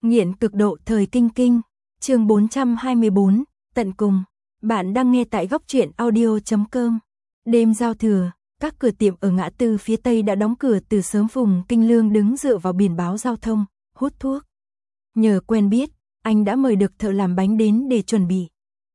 Nghiện cực độ thời kinh kinh, chương 424, tận cùng. Bạn đang nghe tại góc truyện audio.com. Đêm giao thừa, các cửa tiệm ở ngã tư phía tây đã đóng cửa từ sớm. Phùng Kinh Lương đứng dựa vào biển báo giao thông, hút thuốc. Nhờ quen biết, anh đã mời được thợ làm bánh đến để chuẩn bị.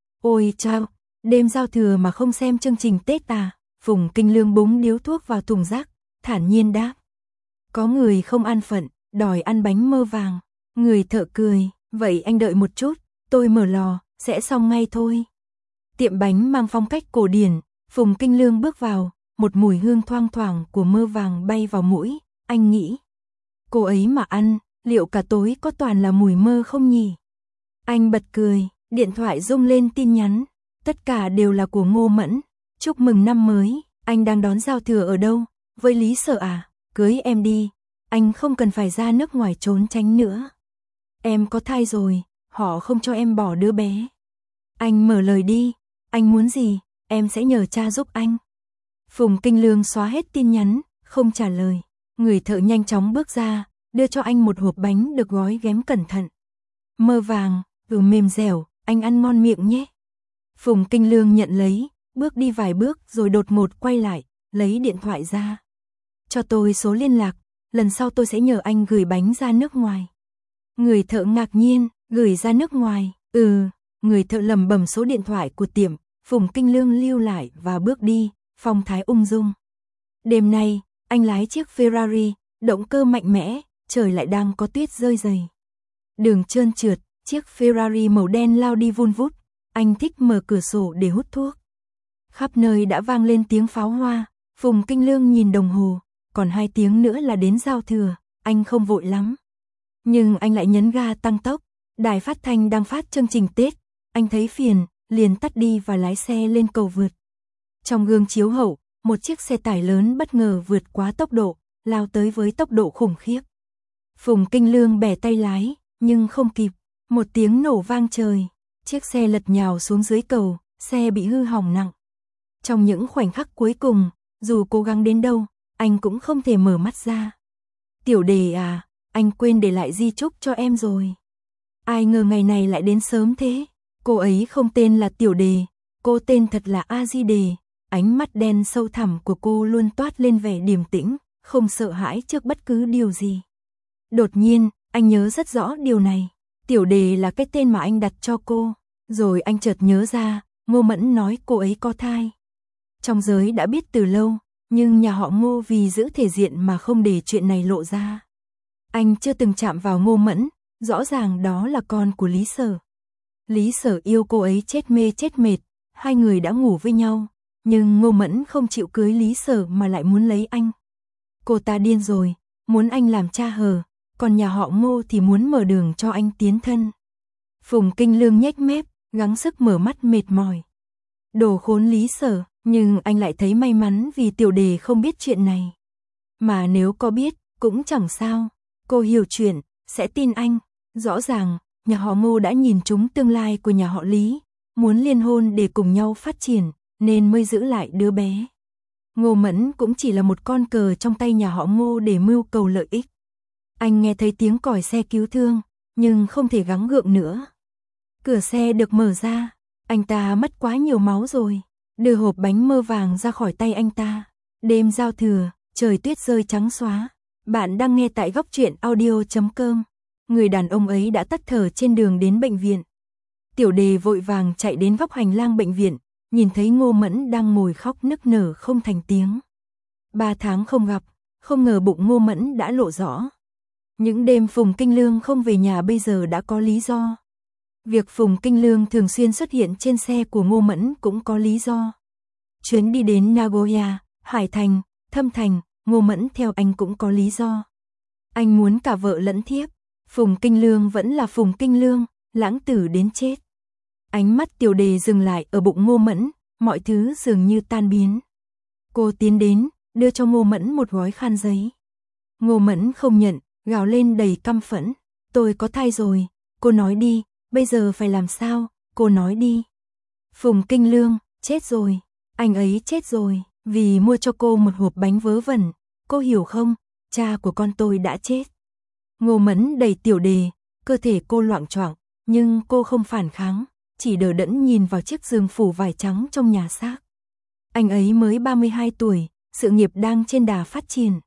Ôi chao, đêm giao thừa mà không xem chương trình Tết à? Phùng Kinh Lương búng điếu thuốc vào thùng rác, thản nhiên đáp. Có người không an phận, đòi ăn bánh mơ vàng. Người thợ cười, vậy anh đợi một chút, tôi mở lò, sẽ xong ngay thôi. Tiệm bánh mang phong cách cổ điển, Phùng Kinh Lương bước vào, một mùi hương thoang thoảng của mơ vàng bay vào mũi, anh nghĩ. Cô ấy mà ăn, liệu cả tối có toàn là mùi mơ không nhỉ? Anh bật cười, điện thoại rung lên tin nhắn, tất cả đều là của Ngô Mẫn. Chúc mừng năm mới, anh đang đón giao thừa ở đâu? Với Lý Sở à? Cưới em đi, anh không cần phải ra nước ngoài trốn tránh nữa. Em có thai rồi, họ không cho em bỏ đứa bé. Anh mở lời đi, anh muốn gì, em sẽ nhờ cha giúp anh. Phùng Kinh Lương xóa hết tin nhắn, không trả lời. Người thợ nhanh chóng bước ra, đưa cho anh một hộp bánh được gói ghém cẩn thận. Mơ vàng, mềm dẻo, anh ăn ngon miệng nhé. Phùng Kinh Lương nhận lấy, bước đi vài bước rồi đột ngột quay lại, lấy điện thoại ra. Cho tôi số liên lạc, lần sau tôi sẽ nhờ anh gửi bánh ra nước ngoài. Người thợ ngạc nhiên, gửi ra nước ngoài, người thợ lẩm bẩm số điện thoại của tiệm, Phùng Kinh Lương lưu lại và bước đi, phong thái ung dung. Đêm nay, anh lái chiếc Ferrari, động cơ mạnh mẽ, trời lại đang có tuyết rơi dày. Đường trơn trượt, chiếc Ferrari màu đen lao đi vun vút, anh thích mở cửa sổ để hút thuốc. Khắp nơi đã vang lên tiếng pháo hoa, Phùng Kinh Lương nhìn đồng hồ, còn 2 tiếng nữa là đến giao thừa, anh không vội lắm. Nhưng anh lại nhấn ga tăng tốc, đài phát thanh đang phát chương trình Tết, anh thấy phiền, liền tắt đi và lái xe lên cầu vượt. Trong gương chiếu hậu, một chiếc xe tải lớn bất ngờ vượt quá tốc độ, lao tới với tốc độ khủng khiếp. Phùng Kinh Lương bẻ tay lái, nhưng không kịp, một tiếng nổ vang trời, chiếc xe lật nhào xuống dưới cầu, xe bị hư hỏng nặng. Trong những khoảnh khắc cuối cùng, dù cố gắng đến đâu, anh cũng không thể mở mắt ra. Tiểu Đề à, anh quên để lại di chúc cho em rồi. Ai ngờ ngày này lại đến sớm thế. Cô ấy không tên là Tiểu Đề, cô tên thật là A Di Đề. Ánh mắt đen sâu thẳm của cô luôn toát lên vẻ điềm tĩnh, không sợ hãi trước bất cứ điều gì. Đột nhiên, anh nhớ rất rõ điều này. Tiểu Đề là cái tên mà anh đặt cho cô. Rồi anh chợt nhớ ra, Ngô Mẫn nói cô ấy có thai. Trong giới đã biết từ lâu, nhưng nhà họ Ngô vì giữ thể diện mà không để chuyện này lộ ra. Anh chưa từng chạm vào Ngô Mẫn, rõ ràng đó là con của Lý Sở. Lý Sở yêu cô ấy chết mê chết mệt, hai người đã ngủ với nhau, nhưng Ngô Mẫn không chịu cưới Lý Sở mà lại muốn lấy anh. Cô ta điên rồi, muốn anh làm cha hờ, còn nhà họ Ngô thì muốn mở đường cho anh tiến thân. Phùng Kinh Lương nhếch mép, gắng sức mở mắt mệt mỏi. Đồ khốn Lý Sở, nhưng anh lại thấy may mắn vì Tiểu Đề không biết chuyện này. Mà nếu có biết, cũng chẳng sao, cô hiểu chuyện, sẽ tin anh. Rõ ràng, nhà họ Ngô đã nhìn trúng tương lai của nhà họ Lý, muốn liên hôn để cùng nhau phát triển, nên mới giữ lại đứa bé. Ngô Mẫn cũng chỉ là một con cờ trong tay nhà họ Ngô để mưu cầu lợi ích. Anh nghe thấy tiếng còi xe cứu thương, nhưng không thể gắng gượng nữa. Cửa xe được mở ra, anh ta mất quá nhiều máu rồi, đưa hộp bánh mơ vàng ra khỏi tay anh ta. Đêm giao thừa, trời tuyết rơi trắng xóa. Bạn đang nghe tại góc truyện audio.com. Người đàn ông ấy đã tắt thở trên đường đến bệnh viện. Tiểu Đề vội vàng chạy đến góc hành lang bệnh viện, nhìn thấy Ngô Mẫn đang ngồi khóc nức nở không thành tiếng. 3 tháng không gặp, không ngờ bụng Ngô Mẫn đã lộ rõ. Những đêm Phùng Kinh Lương không về nhà bây giờ đã có lý do. Việc Phùng Kinh Lương thường xuyên xuất hiện trên xe của Ngô Mẫn cũng có lý do. Chuyến đi đến Nagoya, Hải Thành, Thâm Thành, Ngô Mẫn theo anh cũng có lý do. Anh muốn cả vợ lẫn thiếp. Phùng Kinh Lương vẫn là Phùng Kinh Lương, lãng tử đến chết. Ánh mắt Tiểu Đề dừng lại ở bụng Ngô Mẫn, mọi thứ dường như tan biến. Cô tiến đến, đưa cho Ngô Mẫn một gói khăn giấy. Ngô Mẫn không nhận, gào lên đầy căm phẫn. Tôi có thai rồi, cô nói đi, bây giờ phải làm sao, cô nói đi. Phùng Kinh Lương, chết rồi, anh ấy chết rồi, vì mua cho cô một hộp bánh vớ vẩn. Cô hiểu không, cha của con tôi đã chết. Ngô Mẫn đẩy Tiểu Đề, cơ thể cô loạng choạng, nhưng cô không phản kháng, chỉ đờ đẫn nhìn vào chiếc giường phủ vải trắng trong nhà xác. Anh ấy mới 32 tuổi, sự nghiệp đang trên đà phát triển.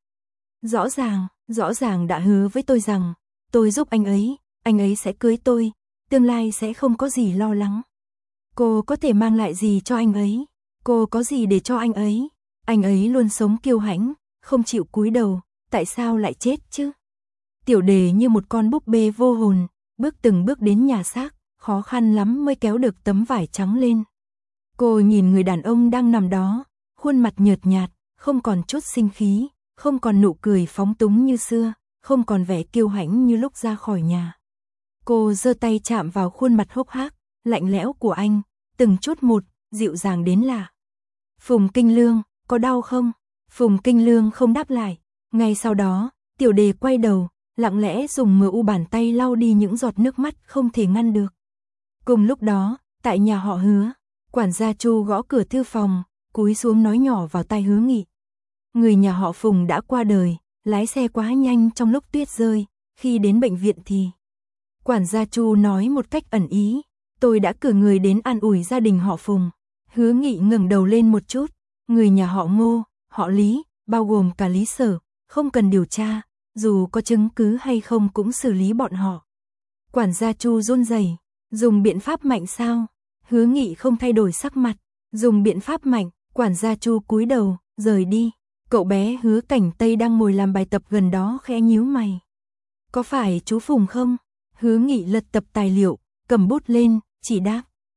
Rõ ràng đã hứa với tôi rằng, tôi giúp anh ấy sẽ cưới tôi, tương lai sẽ không có gì lo lắng. Cô có thể mang lại gì cho anh ấy? Cô có gì để cho anh ấy? Anh ấy luôn sống kiêu hãnh, không chịu cúi đầu, tại sao lại chết chứ? Tiểu Đề như một con búp bê vô hồn, bước từng bước đến nhà xác, khó khăn lắm mới kéo được tấm vải trắng lên. Cô nhìn người đàn ông đang nằm đó, khuôn mặt nhợt nhạt, không còn chút sinh khí, không còn nụ cười phóng túng như xưa, không còn vẻ kiêu hãnh như lúc ra khỏi nhà. Cô giơ tay chạm vào khuôn mặt hốc hác, lạnh lẽo của anh, từng chút một, dịu dàng đến lạ. Phùng Kinh Lương, có đau không? Phùng Kinh Lương không đáp lại. Ngay sau đó, Tiểu Đề quay đầu, lặng lẽ dùng mu bàn tay lau đi những giọt nước mắt không thể ngăn được. Cùng lúc đó, tại nhà họ Hứa, quản gia Chu gõ cửa thư phòng, cúi xuống nói nhỏ vào tai Hứa Nghị. Người nhà họ Phùng đã qua đời, lái xe quá nhanh trong lúc tuyết rơi, khi đến bệnh viện thì... Quản gia Chu nói một cách ẩn ý, tôi đã cử người đến an ủi gia đình họ Phùng. Hứa Nghị ngẩng đầu lên một chút, người nhà họ Ngô, họ Lý, bao gồm cả Lý Sở, không cần điều tra, dù có chứng cứ hay không cũng xử lý bọn họ. Quản gia Chu run rẩy, dùng biện pháp mạnh sao? Hứa Nghị không thay đổi sắc mặt, dùng biện pháp mạnh, quản gia Chu cúi đầu, rời đi. Cậu bé Hứa Cảnh Tây đang ngồi làm bài tập gần đó khẽ nhíu mày. Có phải chú Phùng không? Hứa Nghị lật tập tài liệu, cầm bút lên, chỉ đáp.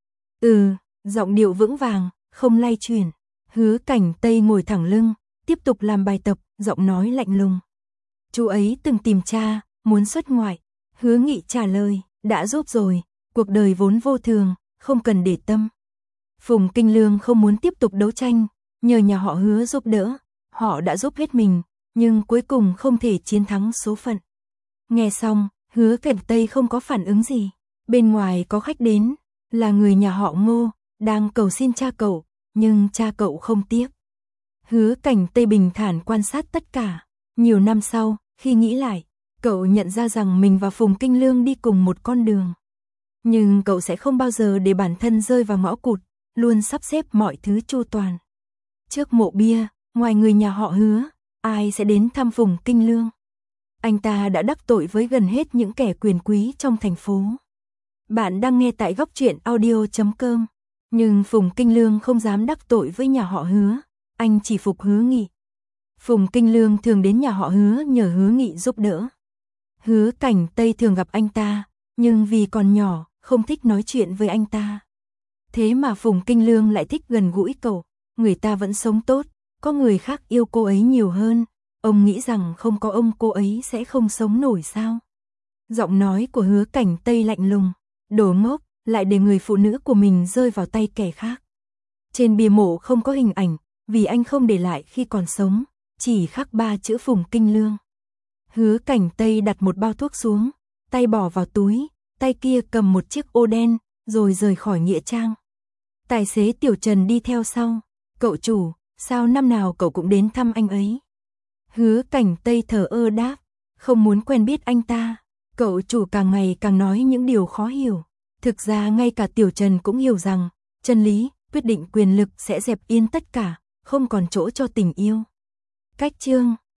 Giọng điệu vững vàng, không lay chuyển. Hứa Cảnh Tây ngồi thẳng lưng, tiếp tục làm bài tập, giọng nói lạnh lùng. Chú ấy từng tìm cha, muốn xuất ngoại. Hứa Nghị trả lời, đã giúp rồi, cuộc đời vốn vô thường, không cần để tâm. Phùng Kinh Lương không muốn tiếp tục đấu tranh, nhờ nhà họ Hứa giúp đỡ. Họ đã giúp hết mình, nhưng cuối cùng không thể chiến thắng số phận. Nghe xong, Hứa Cảnh Tây không có phản ứng gì. Bên ngoài có khách đến, là người nhà họ Ngô, đang cầu xin cha cậu, nhưng cha cậu không tiếc. Hứa Cảnh Tây bình thản quan sát tất cả. Nhiều năm sau, khi nghĩ lại, cậu nhận ra rằng mình và Phùng Kinh Lương đi cùng một con đường. Nhưng cậu sẽ không bao giờ để bản thân rơi vào ngõ cụt, luôn sắp xếp mọi thứ chu toàn. Trước mộ bia, ngoài người nhà họ Hứa, ai sẽ đến thăm Phùng Kinh Lương? Anh ta đã đắc tội với gần hết những kẻ quyền quý trong thành phố. Bạn đang nghe tại góc truyện audio.com. Nhưng Phùng Kinh Lương không dám đắc tội với nhà họ Hứa, anh chỉ phục Hứa Nghị. Phùng Kinh Lương thường đến nhà họ Hứa nhờ Hứa Nghị giúp đỡ. Hứa Cảnh Tây thường gặp anh ta, nhưng vì còn nhỏ, không thích nói chuyện với anh ta. Thế mà Phùng Kinh Lương lại thích gần gũi cậu, người ta vẫn sống tốt, có người khác yêu cô ấy nhiều hơn. Ông nghĩ rằng không có ông cô ấy sẽ không sống nổi sao? Giọng nói của Hứa Cảnh Tây lạnh lùng, đồ ngốc, lại để người phụ nữ của mình rơi vào tay kẻ khác. Trên bia mộ không có hình ảnh, vì anh không để lại khi còn sống, chỉ khắc 3 chữ Phùng Kinh Lương. Hứa Cảnh Tây đặt một bao thuốc xuống, tay bỏ vào túi, tay kia cầm một chiếc ô đen, rồi rời khỏi nghĩa trang. Tài xế Tiểu Trần đi theo sau. Cậu chủ, sao năm nào cậu cũng đến thăm anh ấy? Hứa Cảnh Tây thờ ơ đáp, không muốn quen biết anh ta. Cậu chủ càng ngày càng nói những điều khó hiểu. Thực ra ngay cả Tiểu Trần cũng hiểu rằng, chân lý, quyết định quyền lực sẽ dẹp yên tất cả, không còn chỗ cho tình yêu. Cách chương